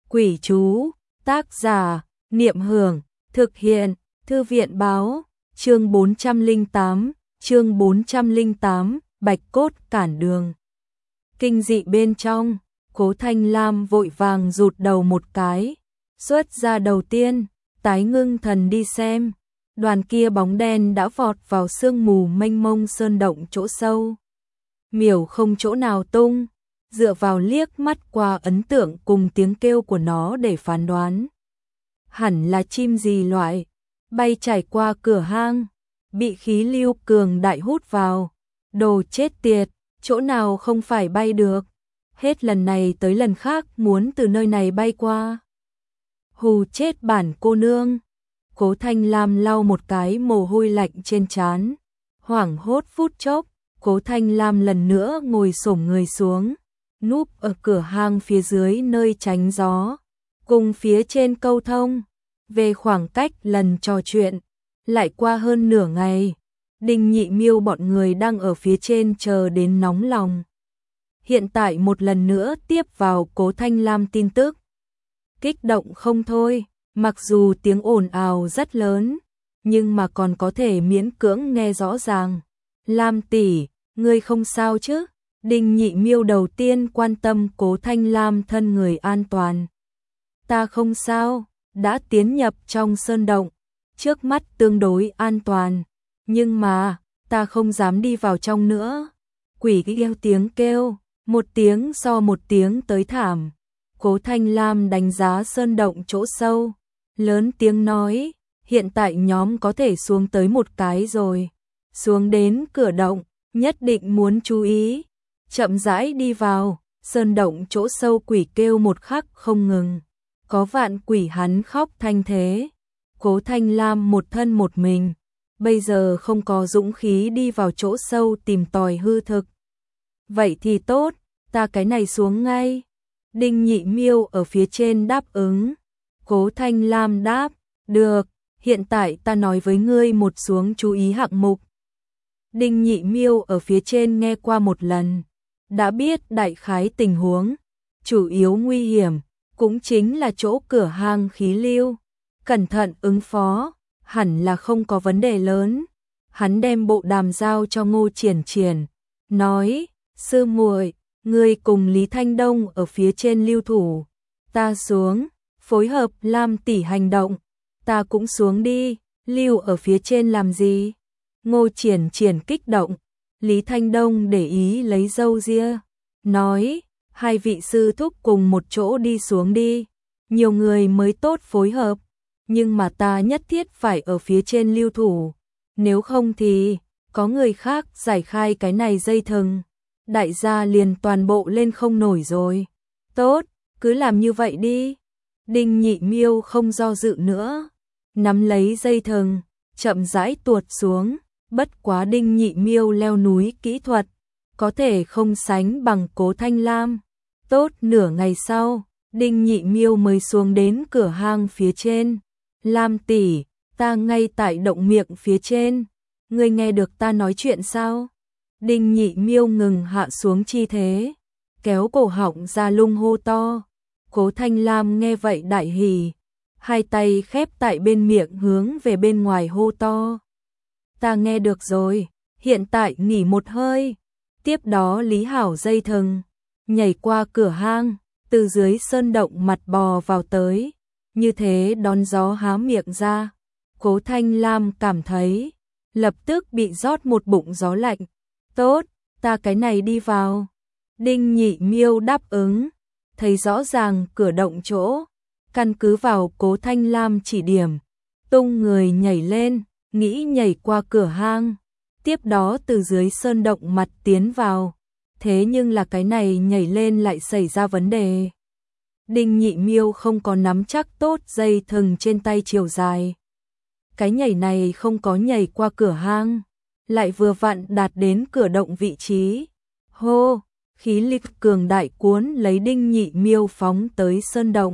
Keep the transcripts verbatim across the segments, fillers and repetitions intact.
Quỷ chú, tác giả, Niệm Hưởng, thực hiện, Thư viện báo, chương bốn trăm lẻ tám, chương bốn trăm lẻ tám, bạch cốt cản đường. Kinh dị bên trong, Cố Thanh Lam vội vàng rụt đầu một cái, xuất ra đầu tiên, tái ngưng thần đi xem, đoàn kia bóng đen đã vọt vào sương mù mênh mông sơn động chỗ sâu. Miểu không chỗ nào tung, dựa vào liếc mắt qua ấn tượng cùng tiếng kêu của nó để phán đoán. Hẳn là chim gì loại, bay trải qua cửa hang, bị khí lưu cường đại hút vào. Đồ chết tiệt, chỗ nào không phải bay được, hết lần này tới lần khác muốn từ nơi này bay qua. Hù chết bản cô nương. Cố Thanh Lam lau một cái mồ hôi lạnh trên trán, hoảng hốt phút chốc, Cố Thanh Lam lần nữa ngồi xổm người xuống, núp ở cửa hang phía dưới nơi tránh gió, cùng phía trên câu thông. Về khoảng cách lần trò chuyện, lại qua hơn nửa ngày, Đinh Nhị Miêu bọn người đang ở phía trên chờ đến nóng lòng. Hiện tại một lần nữa tiếp vào Cố Thanh Lam tin tức. Kích động không thôi, mặc dù tiếng ồn ào rất lớn, nhưng mà còn có thể miễn cưỡng nghe rõ ràng. Lam tỷ, ngươi không sao chứ? Đinh Nhị Miêu đầu tiên quan tâm Cố Thanh Lam thân người an toàn. Ta không sao, đã tiến nhập trong sơn động, trước mắt tương đối an toàn, nhưng mà, ta không dám đi vào trong nữa. Quỷ kêu tiếng kêu, một tiếng so một tiếng tới thảm. Cố Thanh Lam đánh giá sơn động chỗ sâu, lớn tiếng nói, hiện tại nhóm có thể xuống tới một cái rồi. Xuống đến cửa động, nhất định muốn chú ý. Chậm rãi đi vào, sơn động chỗ sâu quỷ kêu một khắc không ngừng. Có vạn quỷ hắn khóc thanh thế. Cố Thanh Lam một thân một mình, bây giờ không có dũng khí đi vào chỗ sâu tìm tòi hư thực. Vậy thì tốt, ta cái này xuống ngay. Đinh Nhị Miêu ở phía trên đáp ứng. Cố Thanh Lam đáp, được, hiện tại ta nói với ngươi một xuống chú ý hạng mục. Đinh Nhị Miêu ở phía trên nghe qua một lần, đã biết đại khái tình huống, chủ yếu nguy hiểm, cũng chính là chỗ cửa hang khí lưu. Cẩn thận ứng phó, hẳn là không có vấn đề lớn. Hắn đem bộ đàm giao cho Ngô Triển Triển, nói, sư muội, ngươi cùng Lý Thanh Đông ở phía trên lưu thủ, ta xuống, phối hợp Lam tỷ hành động, ta cũng xuống đi, lưu ở phía trên làm gì? Ngô Triển Triển kích động, Lý Thanh Đông để ý lấy râu ria, nói, hai vị sư thúc cùng một chỗ đi xuống đi, nhiều người mới tốt phối hợp, nhưng mà ta nhất thiết phải ở phía trên lưu thủ, nếu không thì có người khác giải khai cái này dây thừng, đại gia liền toàn bộ lên không nổi rồi. Tốt, cứ làm như vậy đi. Đinh Nhị Miêu không do dự nữa, nắm lấy dây thừng, chậm rãi tuột xuống, bất quá Đinh Nhị Miêu leo núi kỹ thuật, có thể không sánh bằng Cố Thanh Lam. Tốt nửa ngày sau, Đinh Nhị Miêu mới xuống đến cửa hang phía trên. Lam tỷ, ta ngay tại động miệng phía trên, ngươi nghe được ta nói chuyện sao? Đinh Nhị Miêu ngừng hạ xuống chi thế, kéo cổ họng ra lung hô to. Cố Thanh Lam nghe vậy đại hỉ, hai tay khép tại bên miệng hướng về bên ngoài hô to. Ta nghe được rồi, hiện tại nghỉ một hơi. Tiếp đó Lý Hảo dây thừng, nhảy qua cửa hang, từ dưới sơn động mặt bò vào tới, như thế đón gió há miệng ra. Cố Thanh Lam cảm thấy, lập tức bị rót một bụng gió lạnh. Tốt, ta cái này đi vào. Đinh Nhị Miêu đáp ứng, thấy rõ ràng cửa động chỗ, căn cứ vào Cố Thanh Lam chỉ điểm, tung người nhảy lên, nghĩ nhảy qua cửa hang, tiếp đó từ dưới sơn động mặt tiến vào. Thế nhưng là cái này nhảy lên lại xảy ra vấn đề. Đinh Nhị Miêu không có nắm chắc tốt dây thừng trên tay chiều dài. Cái nhảy này không có nhảy qua cửa hang, lại vừa vặn đạt đến cửa động vị trí. Hô, khí lực cường đại cuốn lấy Đinh Nhị Miêu phóng tới sơn động.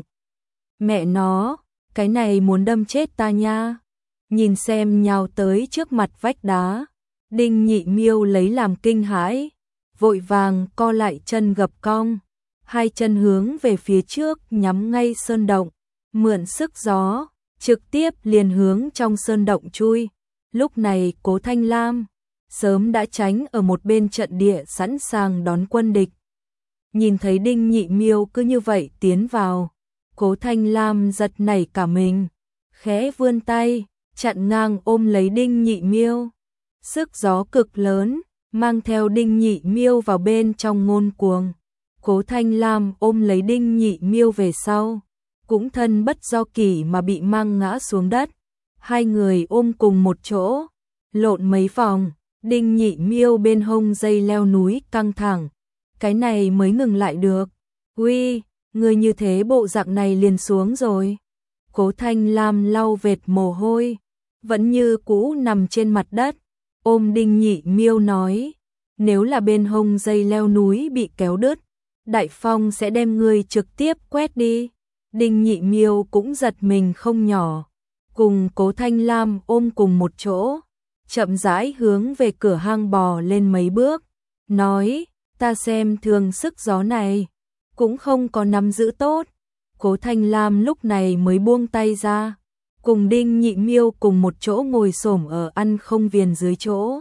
Mẹ nó, cái này muốn đâm chết ta nha. Nhìn xem nhào tới trước mặt vách đá, Đinh Nhị Miêu lấy làm kinh hãi, vội vàng co lại chân gập cong, hai chân hướng về phía trước nhắm ngay sơn động, mượn sức gió, trực tiếp liền hướng trong sơn động chui. Lúc này Cố Thanh Lam sớm đã tránh ở một bên trận địa sẵn sàng đón quân địch. Nhìn thấy Đinh Nhị Miêu cứ như vậy tiến vào, Cố Thanh Lam giật nảy cả mình, khẽ vươn tay, chặn ngang ôm lấy Đinh Nhị Miêu. Sức gió cực lớn, mang theo Đinh Nhị Miêu vào bên trong ngôn cuồng. Cố Thanh Lam ôm lấy Đinh Nhị Miêu về sau, cũng thân bất do kỷ mà bị mang ngã xuống đất. Hai người ôm cùng một chỗ, lộn mấy vòng, Đinh Nhị Miêu bên hông dây leo núi căng thẳng. Cái này mới ngừng lại được. Uy, người như thế bộ dạng này liền xuống rồi. Cố Thanh Lam lau vệt mồ hôi, vẫn như cũ nằm trên mặt đất, ôm Đinh Nhị Miêu nói, nếu là bên hông dây leo núi bị kéo đứt, Đại Phong sẽ đem ngươi trực tiếp quét đi. Đinh Nhị Miêu cũng giật mình không nhỏ, cùng Cố Thanh Lam ôm cùng một chỗ, chậm rãi hướng về cửa hang bò lên mấy bước, nói, ta xem thường sức gió này, cũng không có nắm giữ tốt. Cố Thanh Lam lúc này mới buông tay ra, cùng Đinh Nhị Miêu cùng một chỗ ngồi xổm ở ăn không viền dưới chỗ.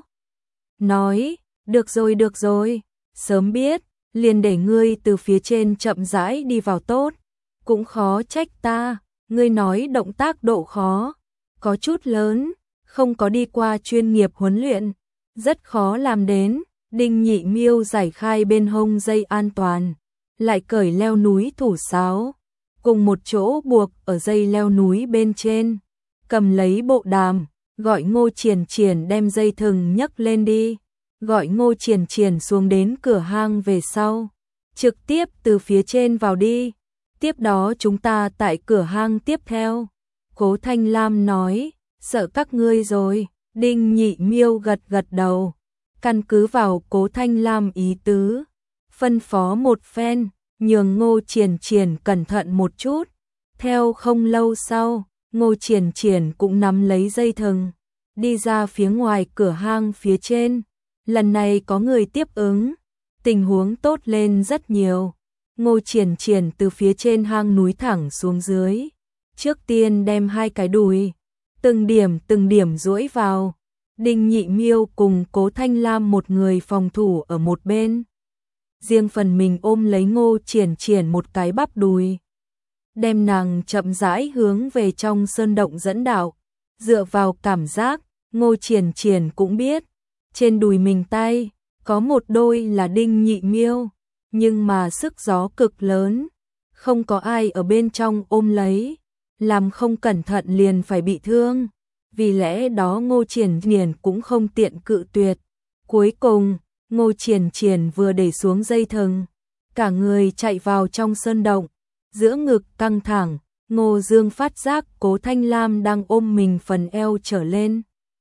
Nói, được rồi được rồi, sớm biết, liền để ngươi từ phía trên chậm rãi đi vào tốt, cũng khó trách ta, ngươi nói động tác độ khó, có chút lớn, không có đi qua chuyên nghiệp huấn luyện, rất khó làm đến. Đinh Nhị Miêu giải khai bên hông dây an toàn, lại cởi leo núi thủ sáo, cùng một chỗ buộc ở dây leo núi bên trên, cầm lấy bộ đàm, gọi Ngô Triển Triển đem dây thừng nhấc lên đi, gọi Ngô Triển Triển xuống đến cửa hang về sau, trực tiếp từ phía trên vào đi, tiếp đó chúng ta tại cửa hang tiếp theo. Cố Thanh Lam nói, sợ các ngươi rồi. Đinh Nhị Miêu gật gật đầu, căn cứ vào Cố Thanh Lam ý tứ, phân phó một phen, nhường Ngô Triển Triển cẩn thận một chút. Theo không lâu sau, Ngô Triển Triển cũng nắm lấy dây thừng, đi ra phía ngoài cửa hang phía trên. Lần này có người tiếp ứng, tình huống tốt lên rất nhiều. Ngô Triển Triển từ phía trên hang núi thẳng xuống dưới, trước tiên đem hai cái đùi từng điểm từng điểm duỗi vào. Đinh Nhị Miêu cùng Cố Thanh Lam một người phòng thủ ở một bên, riêng phần mình ôm lấy Ngô Triển Triển một cái bắp đùi, đem nàng chậm rãi hướng về trong sơn động dẫn đạo. Dựa vào cảm giác, Ngô Triển Triển cũng biết, trên đùi mình tay có một đôi là Đinh Nhị Miêu, nhưng mà sức gió cực lớn, không có ai ở bên trong ôm lấy, làm không cẩn thận liền phải bị thương. Vì lẽ đó Ngô Triển Triển cũng không tiện cự tuyệt. Cuối cùng, Ngô Triển Triển vừa để xuống dây thừng, cả người chạy vào trong sơn động, giữa ngực căng thẳng. Ngô Dương phát giác Cố Thanh Lam đang ôm mình phần eo trở lên.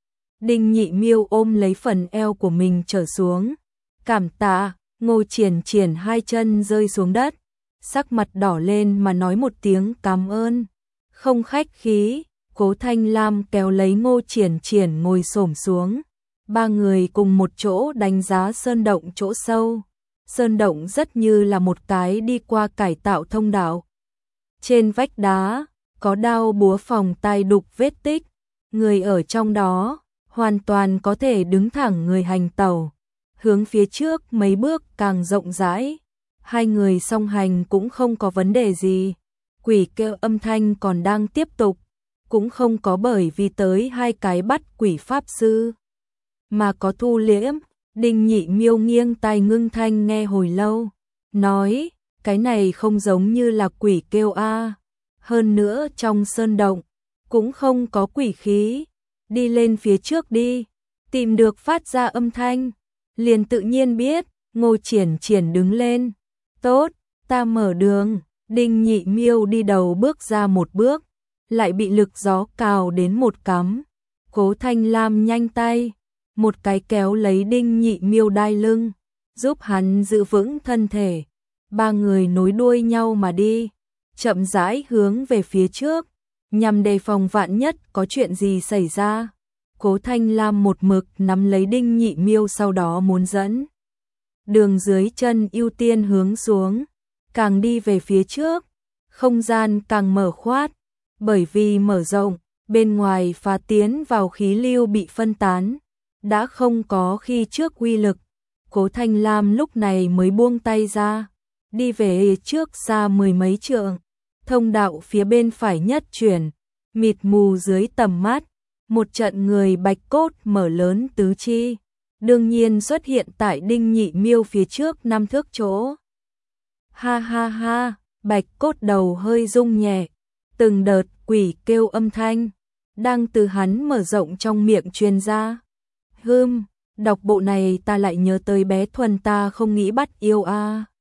Đinh Nhị Miêu ôm lấy phần eo của mình trở xuống. Cảm tạ. Ngô Triển Triển hai chân rơi xuống đất, sắc mặt đỏ lên mà nói một tiếng cảm ơn. Không khách khí. Cố Thanh Lam kéo lấy Ngô Triển Triển ngồi xổm xuống, ba người cùng một chỗ đánh giá sơn động chỗ sâu. Sơn động rất như là một cái đi qua cải tạo thông đạo. Trên vách đá có đao búa phòng tay đục vết tích, người ở trong đó hoàn toàn có thể đứng thẳng người hành tẩu. Hướng phía trước mấy bước càng rộng rãi, hai người song hành cũng không có vấn đề gì. Quỷ kêu âm thanh còn đang tiếp tục, cũng không có bởi vì tới hai cái bắt quỷ pháp sư mà có thu liễm. Đinh Nhị Miêu nghiêng tai ngưng thanh nghe hồi lâu, nói, cái này không giống như là quỷ kêu a. Hơn nữa trong sơn động cũng không có quỷ khí, đi lên phía trước đi, tìm được phát ra âm thanh, liền tự nhiên biết. Ngô Triển Triển đứng lên, tốt, ta mở đường. Đinh Nhị Miêu đi đầu bước ra một bước, lại bị lực gió cào đến một cắm. Cố Thanh Lam nhanh tay, một cái kéo lấy Đinh Nhị Miêu đai lưng, giúp hắn giữ vững thân thể. Ba người nối đuôi nhau mà đi, chậm rãi hướng về phía trước, nhằm đề phòng vạn nhất có chuyện gì xảy ra. Cố Thanh Lam một mực nắm lấy Đinh Nhị Miêu, sau đó muốn dẫn đường dưới chân ưu tiên hướng xuống. càng đi về phía trước, không gian càng mở khoát, bởi vì mở rộng, bên ngoài phá tiến vào khí lưu bị phân tán, đã không có khi trước uy lực. Cố Thanh Lam lúc này mới buông tay ra, đi về trước xa mười mấy trượng, thông đạo phía bên phải nhất chuyển, mịt mù dưới tầm mắt, một trận người bạch cốt mở lớn tứ chi, đương nhiên xuất hiện tại Đinh Nhị Miêu phía trước năm thước chỗ. Ha ha ha, bạch cốt đầu hơi rung nhẹ, từng đợt quỷ kêu âm thanh, đang từ hắn mở rộng trong miệng truyền ra. Hừm, đọc bộ này ta lại nhớ tới bé Thuần ta không nghĩ bắt yêu a. À.